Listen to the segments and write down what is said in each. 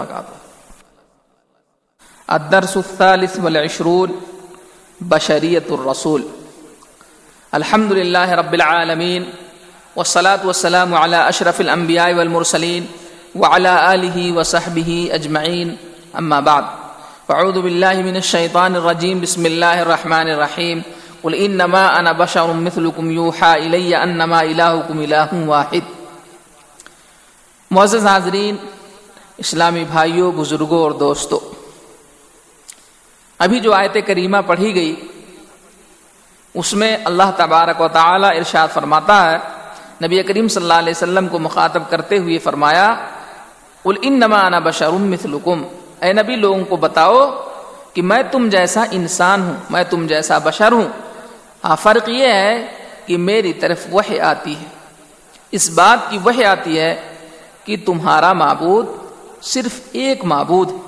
الدرس الثالث والعشرون بشریت الرسول. الحمد للہ رب العالمین والصلاة والسلام على اشرف الانبیاء والمرسلین وعلى آلہ وصحبہ اجمعین. اما بعد فاعوذ باللہ من الشیطان الرجیم. بسم اللہ الرحمن الرحیم. قل انما انا بشر مثلکم یوحى الی انما الہکم الہ واحد. معزز حاضرین، اسلامی بھائیوں، بزرگوں اور دوستوں، ابھی جو آیت کریمہ پڑھی گئی اس میں اللہ تبارک و تعالی ارشاد فرماتا ہے، نبی کریم صلی اللہ علیہ وسلم کو مخاطب کرتے ہوئے فرمایا، قل انما انا بشر مثلکم، اے نبی لوگوں کو بتاؤ کہ میں تم جیسا انسان ہوں، میں تم جیسا بشر ہوں. فرق یہ ہے کہ میری طرف وحی آتی ہے، اس بات کی وحی آتی ہے کہ تمہارا معبود صرف ایک معبود ہے.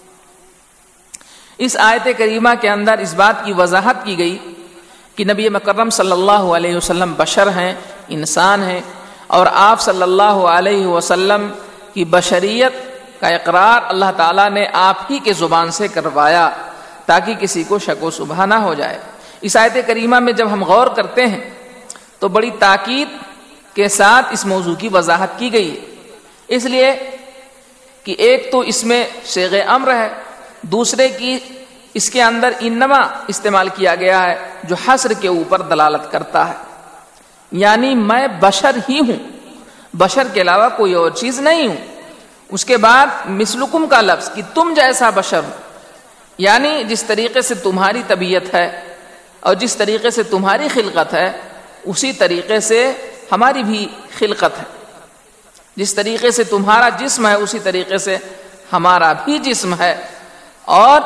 اس آیت کریمہ کے اندر اس بات کی وضاحت کی گئی کہ نبی مکرم صلی اللہ علیہ وسلم بشر ہیں، انسان ہیں، اور آپ صلی اللہ علیہ وسلم کی بشریت کا اقرار اللہ تعالیٰ نے آپ ہی کے زبان سے کروایا تاکہ کسی کو شک و شبہ نہ ہو جائے. اس آیت کریمہ میں جب ہم غور کرتے ہیں تو بڑی تاکید کے ساتھ اس موضوع کی وضاحت کی گئی ہے، اس لیے کہ ایک تو اس میں صیغ امر ہے، دوسرے کی اس کے اندر انما استعمال کیا گیا ہے جو حصر کے اوپر دلالت کرتا ہے، یعنی میں بشر ہی ہوں، بشر کے علاوہ کوئی اور چیز نہیں ہوں. اس کے بعد مثلکم کا لفظ کہ تم جیسا بشر ہوں، یعنی جس طریقے سے تمہاری طبیعت ہے اور جس طریقے سے تمہاری خلقت ہے اسی طریقے سے ہماری بھی خلقت ہے. جس طریقے سے تمہارا جسم ہے اسی طریقے سے ہمارا بھی جسم ہے. اور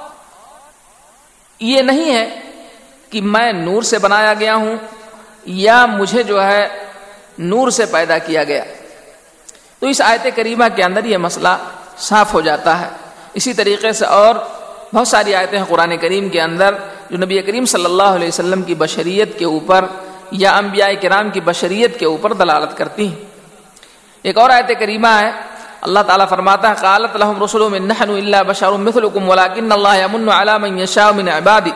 یہ نہیں ہے کہ میں نور سے بنایا گیا ہوں یا مجھے جو ہے نور سے پیدا کیا گیا. تو اس آیت کریمہ کے اندر یہ مسئلہ صاف ہو جاتا ہے. اسی طریقے سے اور بہت ساری آیتیں ہیں قرآن کریم کے اندر جو نبی کریم صلی اللہ علیہ وسلم کی بشریت کے اوپر یا انبیاء کرام کی بشریت کے اوپر دلالت کرتی ہیں. ایک اور آیت کریمہ ہے، اللہ تعالیٰ فرماتا ہے، قالت لهم رسلهم ان نحن الا بشر مثلكم ولكن الله يمن على من يشاء من عباده.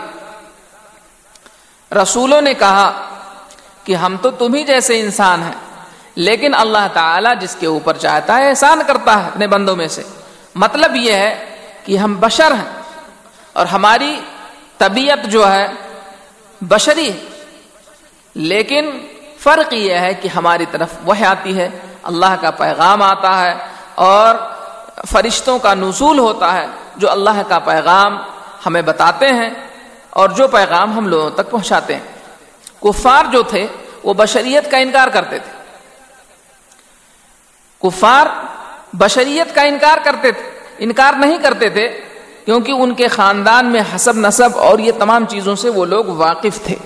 رسولوں نے کہا کہ ہم تو تم ہی جیسے انسان ہیں، لیکن اللہ تعالیٰ جس کے اوپر چاہتا ہے احسان کرتا ہے اپنے بندوں میں سے. مطلب یہ ہے کہ ہم بشر ہیں اور ہماری طبیعت جو ہے بشری ہے، لیکن فرق یہ ہے کہ ہماری طرف وحی آتی ہے، اللہ کا پیغام آتا ہے اور فرشتوں کا نزول ہوتا ہے جو اللہ کا پیغام ہمیں بتاتے ہیں اور جو پیغام ہم لوگوں تک پہنچاتے ہیں. کفار جو تھے وہ بشریت کا انکار کرتے تھے، کفار بشریت کا انکار کرتے تھے، انکار نہیں کرتے تھے کیونکہ ان کے خاندان میں حسب نسب اور یہ تمام چیزوں سے وہ لوگ واقف تھے،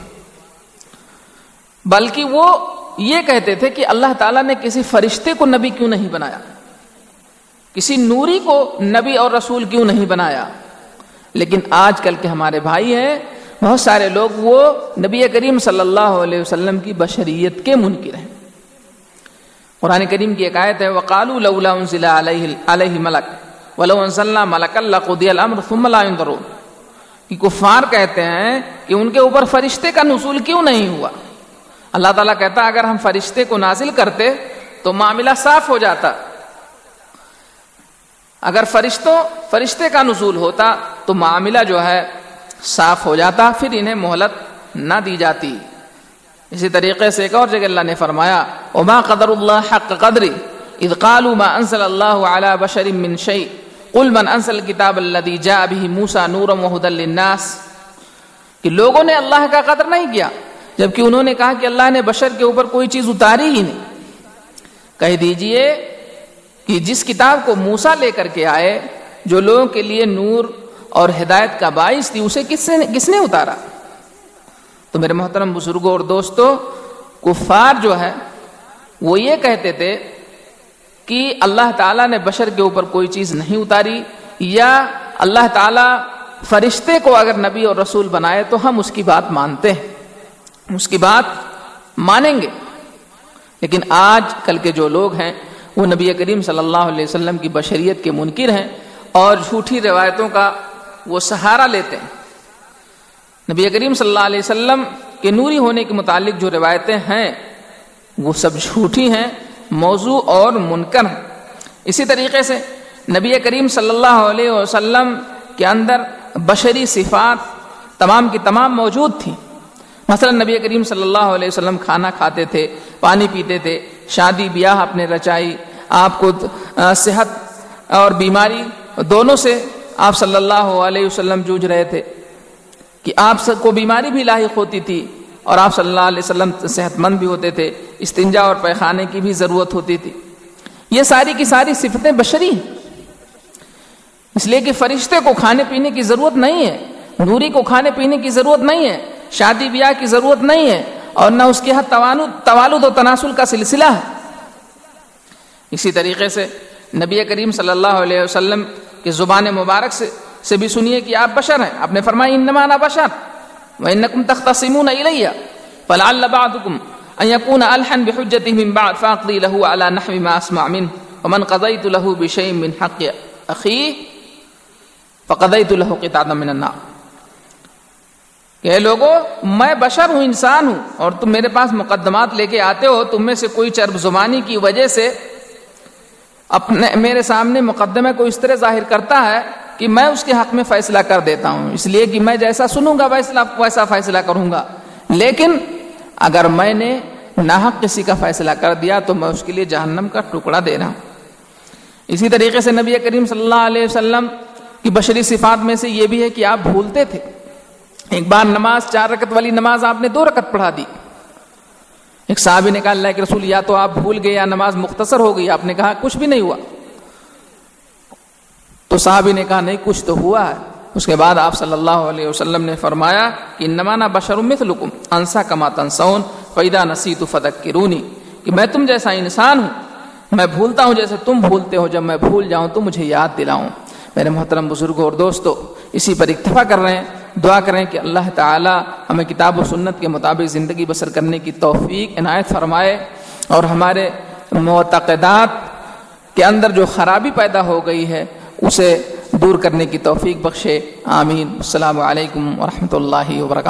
بلکہ وہ یہ کہتے تھے کہ اللہ تعالیٰ نے کسی فرشتے کو نبی کیوں نہیں بنایا، کسی نوری کو نبی اور رسول کیوں نہیں بنایا. لیکن آج کل کے ہمارے بھائی ہیں بہت سارے لوگ وہ نبی کریم صلی اللہ علیہ وسلم کی بشریت کے منکر ہیں. قرآن کریم کی ایک آیت ہے، وَقَالُوا لَوْلَا أُنزِلَ عَلَيْهِ مَلَكٌ وَلَوْ أَنزَلْنَا مَلَكًا لَقُضِيَ الْأَمْرُ ثُمَّ لَا يُنظَرُونَ. کہ کفار کہتے ہیں کہ ان کے اوپر فرشتے کا نزول کیوں نہیں ہوا. اللہ تعالیٰ کہتا اگر ہم فرشتے کو نازل کرتے تو معاملہ صاف ہو جاتا. اگر فرشتے کا نزول ہوتا تو معاملہ جو ہے صاف ہو جاتا، پھر انہیں مہلت نہ دی جاتی. اسی طریقے سے ایک اور جگہ اللہ نے فرمایا، وما قدر اللہ حق قدری اذ قالوا ما انزل اللہ علی بشر من شیء قل من انزل الکتاب الذی جاء بہ موسیٰ نورا وہدی للناس. کہ لوگوں نے اللہ کا قدر نہیں کیا جبکہ انہوں نے کہا کہ اللہ نے بشر کے اوپر کوئی چیز اتاری ہی نہیں. کہہ دیجئے کہ جس کتاب کو موسیٰ لے کر کے آئے جو لوگوں کے لیے نور اور ہدایت کا باعث تھی اسے کس نے اتارا. تو میرے محترم بزرگوں اور دوستوں، کفار جو ہے وہ یہ کہتے تھے کہ اللہ تعالیٰ نے بشر کے اوپر کوئی چیز نہیں اتاری، یا اللہ تعالیٰ فرشتے کو اگر نبی اور رسول بنائے تو ہم اس کی بات مانتے ہیں، اس کی بات مانیں گے. لیکن آج کل کے جو لوگ ہیں وہ نبی کریم صلی اللہ علیہ وسلم کی بشریت کے منکر ہیں اور جھوٹی روایتوں کا وہ سہارا لیتے ہیں۔ نبی کریم صلی اللہ علیہ وسلم کے نوری ہونے کے متعلق جو روایتیں ہیں وہ سب جھوٹی ہیں، موضوع اور منکر ہیں۔ اسی طریقے سے نبی کریم صلی اللہ علیہ وسلم کے اندر بشری صفات تمام کی تمام موجود تھیں۔ مثلا نبی کریم صلی اللہ علیہ وسلم کھانا کھاتے تھے، پانی پیتے تھے، شادی بیاہ اپنے رچائی، آپ کو صحت اور بیماری دونوں سے آپ صلی اللہ علیہ وسلم جوجھ رہے تھے کہ آپ سب کو بیماری بھی لاحق ہوتی تھی اور آپ صلی اللہ علیہ وسلم صحت مند بھی ہوتے تھے، استنجا اور پیخانے کی بھی ضرورت ہوتی تھی۔ یہ ساری کی ساری صفتیں بشری ہیں، اس لیے کہ فرشتے کو کھانے پینے کی ضرورت نہیں ہے، نوری کو کھانے پینے کی ضرورت نہیں ہے، شادی بیاہ کی ضرورت نہیں ہے، اور نہ اس کے ہاں توالد و تناسل کا سلسلہ ہے۔ اسی طریقے سے نبی کریم صلی اللہ علیہ وسلم کی زبان مبارک سے بھی سنیے کہ آپ بشر ہیں۔ آپ نے فرمایا انما انا بشر وانکم تختصمون الی فلعل بعضکم ان یکون الحن بحجته من بعد فاقضی له على نحو ما اسمع منه ومن قضیت له بشیء من حق اخیہ فقضیت له قطعة من النار۔ کہ لوگوں میں بشر ہوں، انسان ہوں، اور تم میرے پاس مقدمات لے کے آتے ہو، تم میں سے کوئی چرب زبانی کی وجہ سے اپنے میرے سامنے مقدمے کو اس طرح ظاہر کرتا ہے کہ میں اس کے حق میں فیصلہ کر دیتا ہوں، اس لیے کہ میں جیسا سنوں گا ویسا فیصلہ کروں گا، لیکن اگر میں نے ناحق کسی کا فیصلہ کر دیا تو میں اس کے لیے جہنم کا ٹکڑا دے رہا ہوں۔ اسی طریقے سے نبی کریم صلی اللہ علیہ وسلم کی بشری صفات میں سے یہ بھی ہے کہ آپ بھولتے تھے۔ ایک بار نماز 4 رکعت والی نماز آپ نے 2 رکعت پڑھا دی۔ ایک صحابی نے کہا اللہ کے رسول یا تو آپ بھول گئے یا نماز مختصر ہو گئی۔ آپ نے کہا کچھ بھی نہیں ہوا۔ تو صحابی نے کہا نہیں کچھ تو ہوا ہے۔ اس کے بعد آپ صلی اللہ علیہ وسلم نے فرمایا کہ انما انا بشر مثلکم انسا کما تنسون فاذا نسیت فذکرونی، کہ میں تم جیسا انسان ہوں، میں بھولتا ہوں جیسے تم بھولتے ہو، جب میں بھول جاؤں تو مجھے یاد دلاؤں۔ میرے محترم بزرگوں اور دوستو، اسی پر اکتفا کر رہے ہیں، دعا کریں کہ اللہ تعالی ہمیں کتاب و سنت کے مطابق زندگی بسر کرنے کی توفیق عنایت فرمائے، اور ہمارے معتقدات کے اندر جو خرابی پیدا ہو گئی ہے اسے دور کرنے کی توفیق بخشے، آمین۔ السلام علیکم ورحمۃ اللہ وبرکاتہ۔